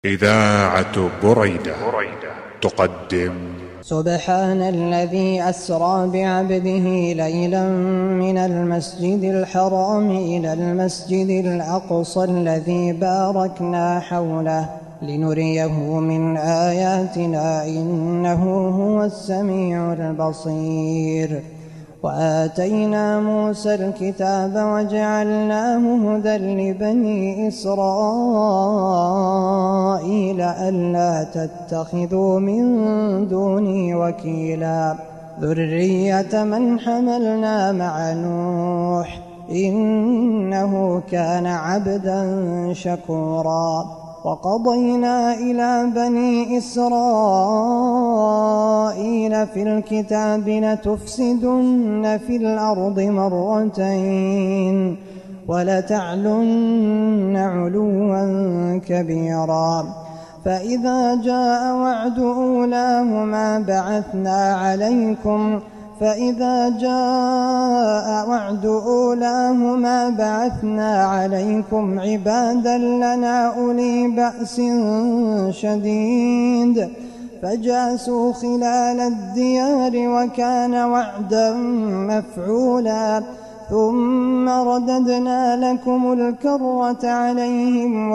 إذاعة بريدة تقدم سبحان الذي أسرى بعبده ليلا من المسجد الحرام إلى المسجد الأقصى الذي باركنا حوله لنريه من آياتنا إنه هو السميع البصير. وآتينا موسى الكتاب وجعلناه هدى لبني إسرائيل ألا تتخذوا من دوني وكيلا ذرية من حملنا مع نوح إنه كان عبدا شكورا. وقضينا إلى بني إسرائيل في الكتاب لتفسدن في الأرض مرتين ولتعلن علوا كبيرا. فإذا جاء وعد أولاهما بعثنا عليكم عبادا لنا أولي بأس شديد فجاسوا خلال الديار وكان وعدا مفعولا. ثم رددنا لكم الكرة عليهم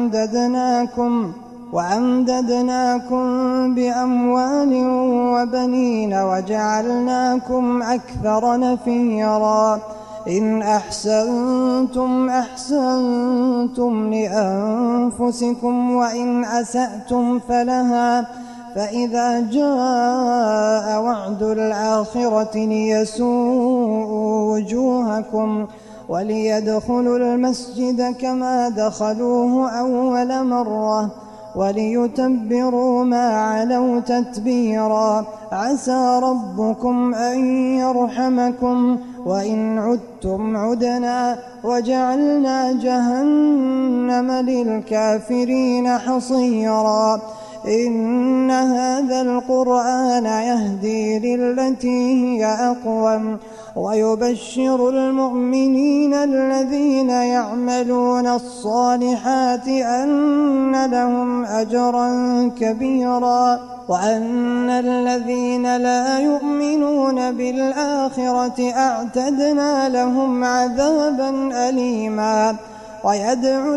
وأمددناكم بأموال وبنين وجعلناكم أكثر نفيرا. إن أحسنتم أحسنتم لأنفسكم وإن أسأتم فلها. فإذا جاء وعد الآخرة ليسوءوا وجوهكم وليدخلوا المسجد كما دخلوه أول مرة وليتبروا ما علوا تتبيرا. عسى ربكم أن يرحمكم وإن عدتم عدنا وجعلنا جهنم للكافرين حصيرا. إن هذا القرآن يهدي للتي هي أقوم ويبشر المؤمنين الذين يعملون الصالحات أن لهم أجرا كبيرا وأن الذين لا يؤمنون بالآخرة أعتدنا لهم عذابا أليما. ويدعو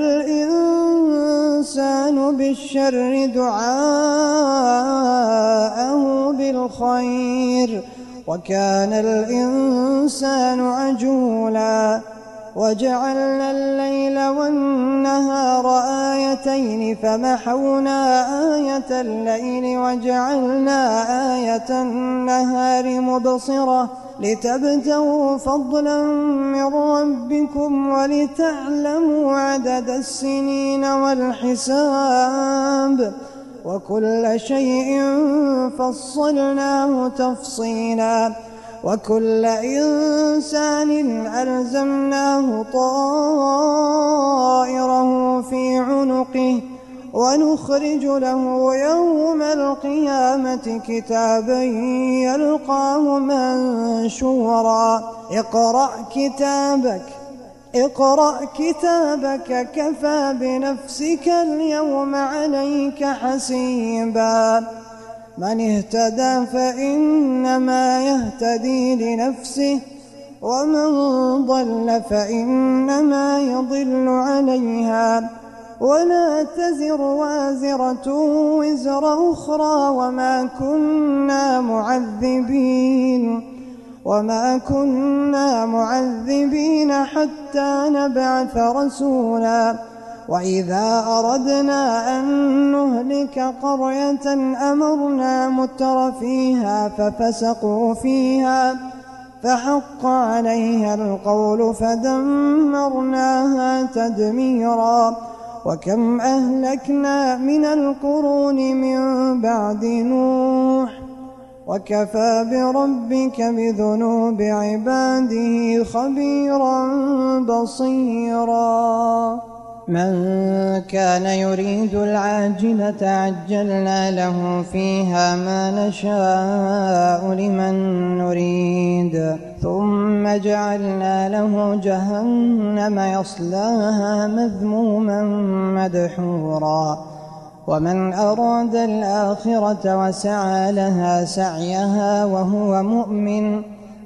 الإنسان بالشر دعاءه بالخير وكان الإنسان عجولا. وجعلنا الليل والنهار آيتين فمحونا آية الليل وجعلنا آية النهار مبصرة لتبتغوا فضلا من ربكم ولتعلموا عدد السنين والحساب وكل شيء فصلناه تفصيلا. وكل إنسان ألزمناه طائره في عنقه ونخرج له يوم القيامة كتابا يلقاه منشورا. اقرأ كتابك كفى بنفسك اليوم عليك حسيبا. من اهتدى فإنما يهتدي لنفسه ومن ضل فإنما يضل عليها ولا تزر وازرة وزر أخرى وما كنا معذبين حتى نبعث رسولا. وإذا أردنا أن نهلك قرية أمرنا متر فيها ففسقوا فيها فحق عليها القول فدمرناها تدميرا. وكم أهلكنا من القرون من بعد نوح وكفى بربك بذنوب عباده خبيرا بصيرا. من كان يريد العاجلة عجلنا له فيها ما نشاء لمن نريد ثم جعلنا له جهنم يصلاها مذموما مدحورا ومن أراد الآخرة وسعى لها سعيها وهو مؤمن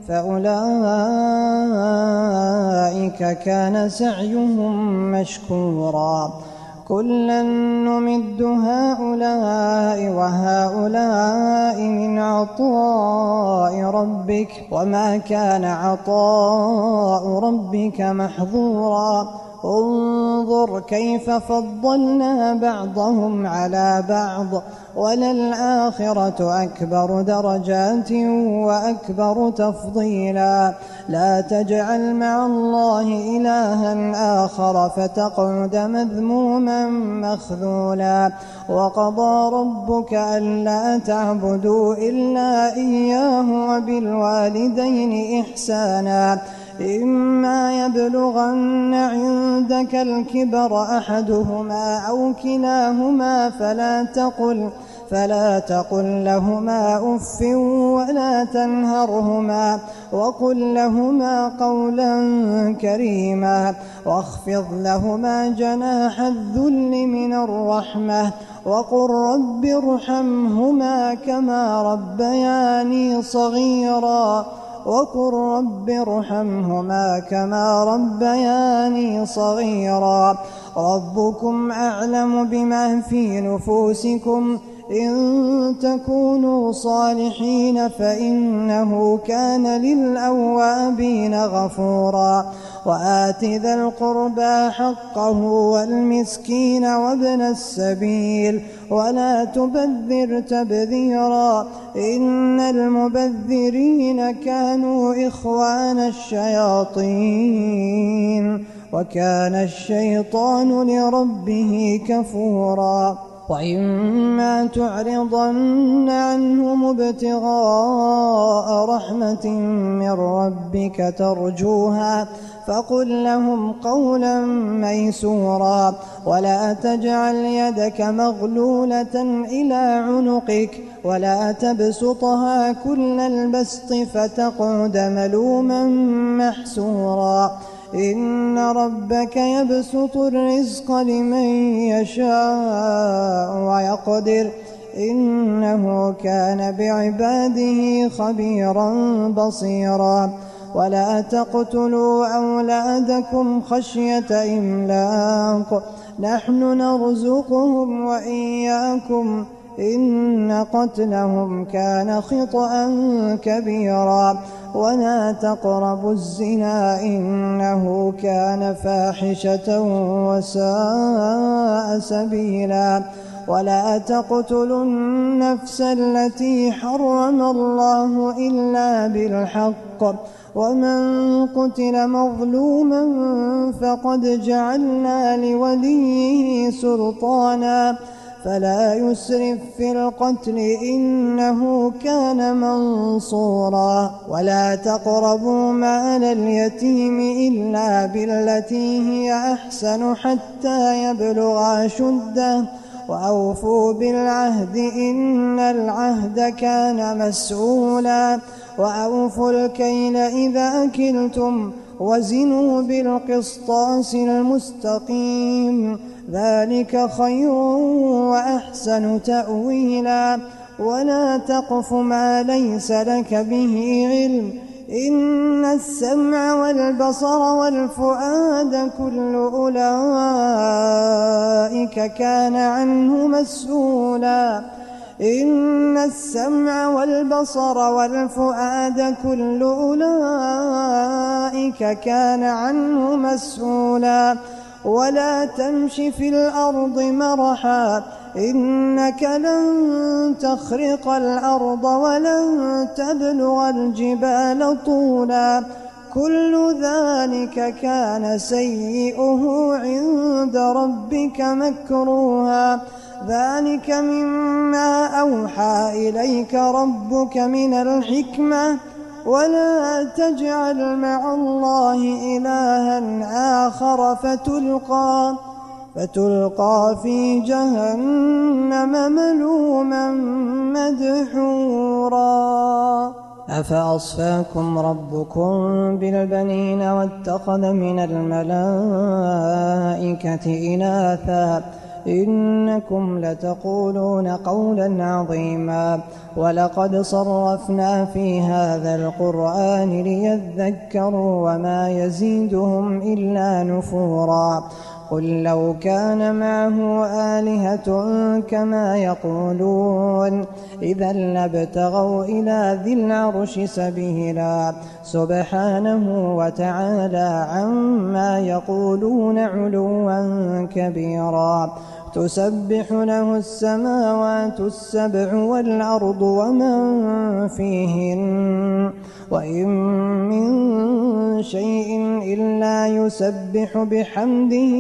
فأولئك كان سعيهم مشكورا كلا نمد هؤلاء وهؤلاء من عطاء ربك وما كان عطاء ربك محظورا انظر كيف فضلنا بعضهم على بعض وللآخرة أكبر درجات وأكبر تفضيلا لا تجعل مع الله إلها آخر فتقعد مذموما مخذولا وقضى ربك ألا تعبدوا إلا إياه وبالوالدين إحسانا إما يبلغن عندك الكبر أحدهما أو كلاهما فلا تقل لهما أف ولا تنهرهما وقل لهما قولا كريما واخفض لهما جناح الذل من الرحمة وقل رب ارحمهما كما ربياني صغيرا وقل رب ارحمهما كما ربياني صغيرا ربكم أعلم بما في نفوسكم إن تكونوا صالحين فإنه كان للأوابين غفورا وآت ذا القربى حقه والمسكين وابن السبيل ولا تبذر تبذيرا إن المبذرين كانوا إخوان الشياطين وكان الشيطان لربه كفورا وإما تعرضن عنهم ابتغاء رحمة من ربك ترجوها فقل لهم قولا ميسورا ولا تجعل يدك مغلولة إلى عنقك ولا تبسطها كل البسط فتقعد ملوما محسورا إن ربك يبسط الرزق لمن يشاء ويقدر إنه كان بعباده خبيرا بصيرا ولا تقتلوا أولادكم خشية إملاق نحن نرزقهم وإياكم إن قتلهم كان خطأ كبيرا ولا تقربوا الزنا إنه كان فاحشة وساء سبيلا ولا تقتلوا النفس التي حرم الله إلا بالحق ومن قتل مظلوما فقد جعلنا لوليه سلطانا فلا يسرف في القتل إنه كان منصورا ولا تقربوا مال اليتيم إلا بالتي هي أحسن حتى يبلغ أشده وأوفوا بالعهد إن العهد كان مسؤولا وأوفوا الكيل إذا أكلتم وزنوا بالقسطاس المستقيم ذلك خير وأحسن تأويلا ولا تقف ما ليس لك به علم إن السمع والبصر والفؤاد كل أولئك كان عنه مسؤولا إن السمع والبصر والفؤاد كل أولئك كان عنه مسؤولا ولا تمش في الأرض مرحا إنك لن تخرق الأرض ولن تبلغ الجبال طولا كل ذلك كان سيئه عند ربك مكروها ذلك مما أوحى إليك ربك من الحكمة ولا تجعل مع الله إلها آخر فتلقى في جهنم ملوما مدحورا أفأصفاكم ربكم بالبنين واتخذ من الملائكة إناثا إنكم لتقولون قولا عظيما ولقد صرفنا في هذا القرآن ليذكروا وما يزيدهم إلا نفورا قل لو كان معه آلهة كما يقولون إذا لابتغوا إلى ذي العرش سبيلا سبحانه وتعالى عما يقولون علوا كبيرا تسبح له السماوات السبع والأرض ومن فيهن وإن من شيء إلا يسبح بحمده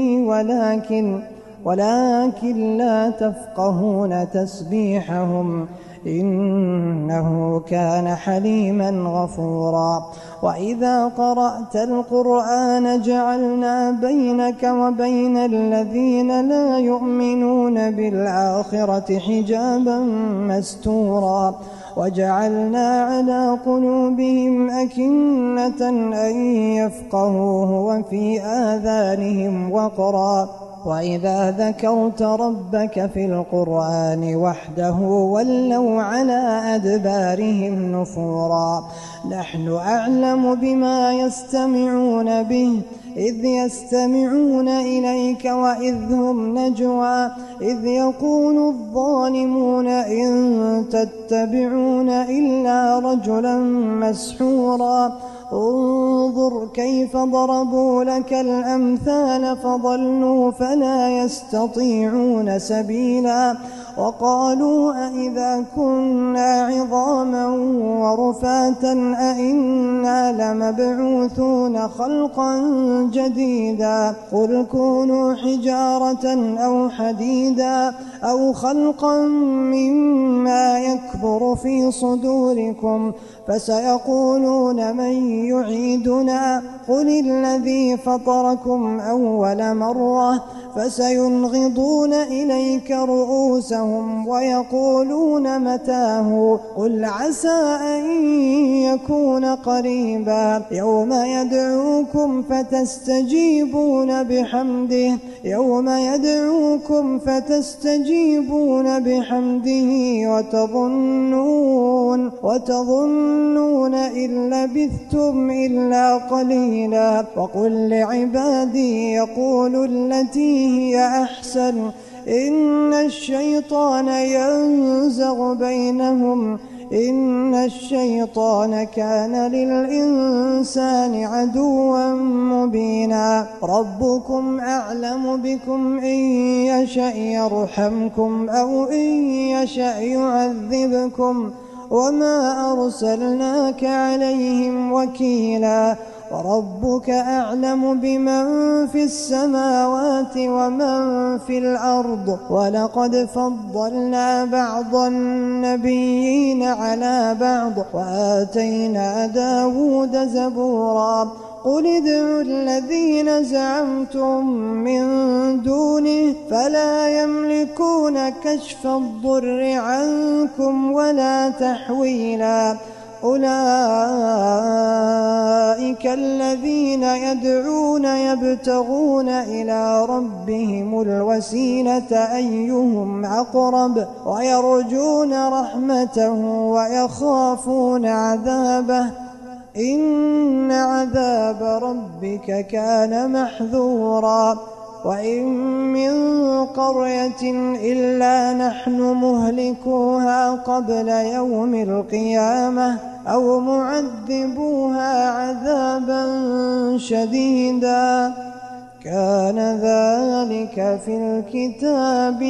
ولكن لا تفقهون تسبيحهم إنه كان حليما غفورا وإذا قرأت القرآن جعلنا بينك وبين الذين لا يؤمنون بالآخرة حجابا مستورا وجعلنا على قلوبهم أكنة أن يفقهوه وفي آذانهم وقرا وإذا ذكرت ربك في القرآن وحده ولوا على أدبارهم نفورا نحن أعلم بما يستمعون به إذ يستمعون إليك وإذ هم نجوى إذ يقول الظالمون إن تتبعون إلا رجلا مسحورا انظر كيف ضربوا لك الأمثال فضلوا فلا يستطيعون سبيلا وقالوا أئذا كنا عظاما ورفاتا أئنا لمبعوثون خلقا جديدا قل كونوا حجارة أو حديدا أو خلقا مما يكبر في صدوركم فسيقولون من يعيدنا قل الذي فطركم أول مرة فسينغضون إليك رؤوسهم ويقولون متاه قل عسى أن يكون قريبا يوم يدعوكم فتستجيبون بحمده وتظنون إن لبثتم إلا قليلا وقل لعبادي يقولوا التي هي أحسن إن الشيطان ينزغ بينهم إن الشيطان كان للإنسان عدوا مبينا ربكم أعلم بكم إن يشأ يرحمكم أو إن يشأ يعذبكم وما أرسلناك عليهم وكيلا وربك أعلم بمن في السماوات ومن في الأرض ولقد فضلنا بعض النبيين على بعض وآتينا داود زبورا قل ادعوا الذين زعمتم من دونه فلا يملكون كشف الضر عنكم ولا تحويلا أولئك الذين يدعون يبتغون إلى ربهم الوسيلة أيهم أقرب ويرجون رحمته ويخافون عذابه إن عذاب ربك كان محذورا وإن من قرية إلا نحن مهلكوها قبل يوم القيامة أو معذبوها عذابا شديدا كان ذلك في الكتاب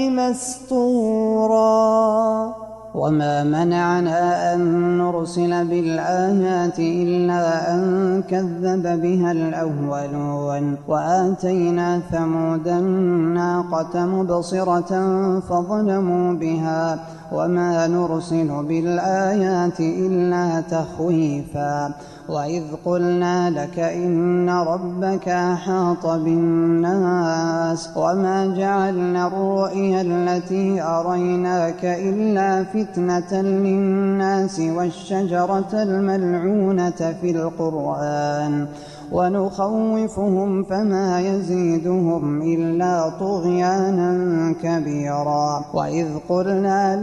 مسطورا وما منعنا أن نرسل بالآيات إلا أن كذب بها الأولون وآتينا ثمود الناقة مبصرة فظلموا بها وما نرسل بالآيات إلا تخويفا وإذ قلنا لك إن ربك أحاط بالناس وما جعلنا الرؤيا التي أريناك إلا فتنة للناس والشجرة الملعونة في القرآن ونخوفهم فما يزيدهم إلا طغيانا كبيرا. وإذ قلنا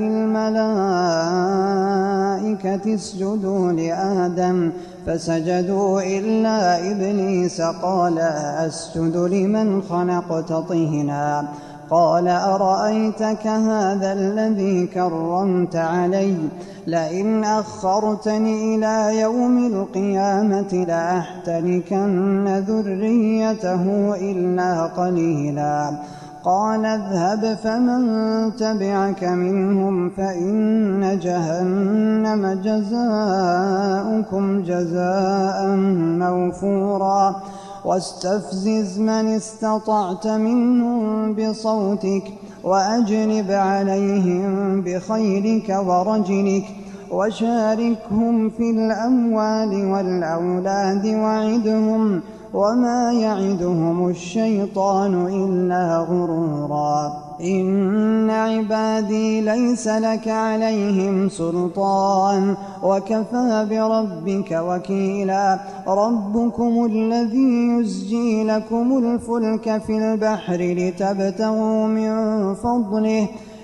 للملائكة اسجدوا لآدم فسجدوا إلا إبليس قال أسجد لمن خلقت طينا قال أرأيتك هذا الذي كرمت علي لئن أخرتني إلى يوم القيامة لأحتركن ذريته إلا قليلا. قال اذهب فمن تبعك منهم فإن جهنم جزاؤكم جزاء موفورا. واستفزز من استطعت منهم بصوتك وأجلب عليهم بخيلك ورجلك وشاركهم في الأموال والأولاد وعدهم وما يعدهم الشيطان إلا غرورا. إن عبادي ليس لك عليهم سلطان وكفى بربك وكيلا. ربكم الذي يزجي لكم الفلك في البحر لتبتغوا من فضله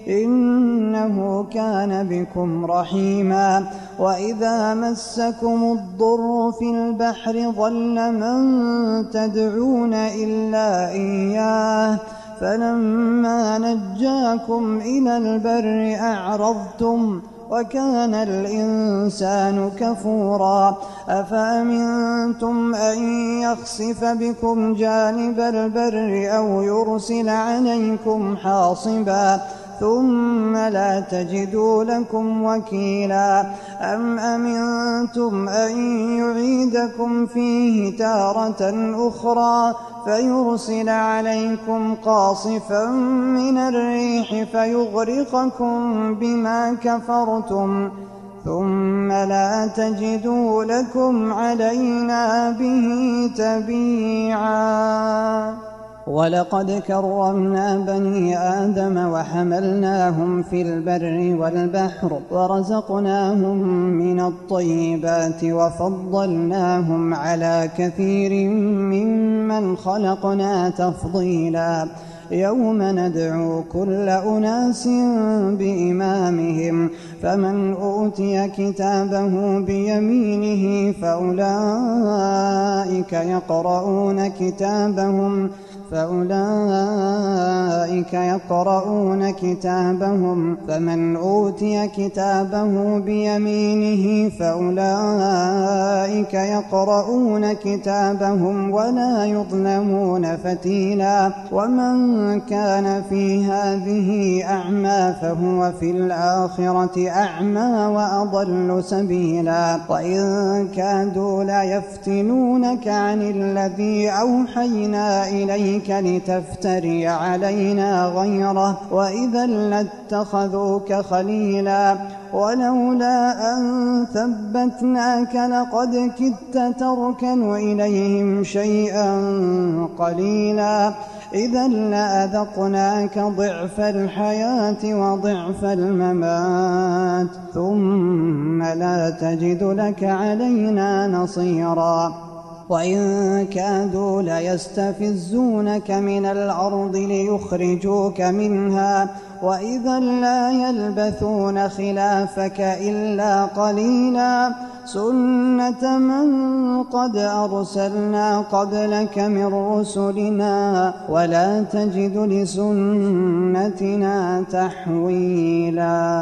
إنه كان بكم رحيما. وإذا مسكم الضر في البحر ضل من تدعون إلا إياه فلما نجاكم إلى البر أعرضتم وكان الإنسان كفورا. أفأمنتم أن يخسف بكم جانب البر أو يرسل عليكم حاصبا ثم لا تجدوا لكم وكيلا. أم أمنتم أن يعيدكم فيه تارة أخرى فيرسل عليكم قاصفا من الريح فيغرقكم بما كفرتم ثم لا تجدوا لكم علينا به تبيعا. ولقد كرمنا بني آدم وحملناهم في البر والبحر ورزقناهم من الطيبات وفضلناهم على كثير ممن خلقنا تفضيلا. يوم ندعو كل أناس بإمامهم فمن أوتي كتابه بيمينه فأولئك يقرؤون كتابهم فمن أوتي كتابه بيمينه فأولئك يقرؤون كتابهم ولا يظلمون فتيلا. ومن كان في هذه أعمى فهو في الآخرة أعمى وأضل سبيلا. وإن كادوا ليفتنونك عن الذي أوحينا إليك لتفتري علينا غيره وإذا لاتخذوك خليلا. ولولا أن ثبتناك لقد كدت تركن إليهم شيئا قليلا. إذا لأذقناك ضعف الحياة وضعف الممات ثم لا تجد لك علينا نصيرا. وإن كادوا ليستفزونك من الأرض ليخرجوك منها وإذا لا يلبثون خلافك إلا قليلا. سنة من قد أرسلنا قبلك من رسلنا ولا تجد لسنتنا تحويلا.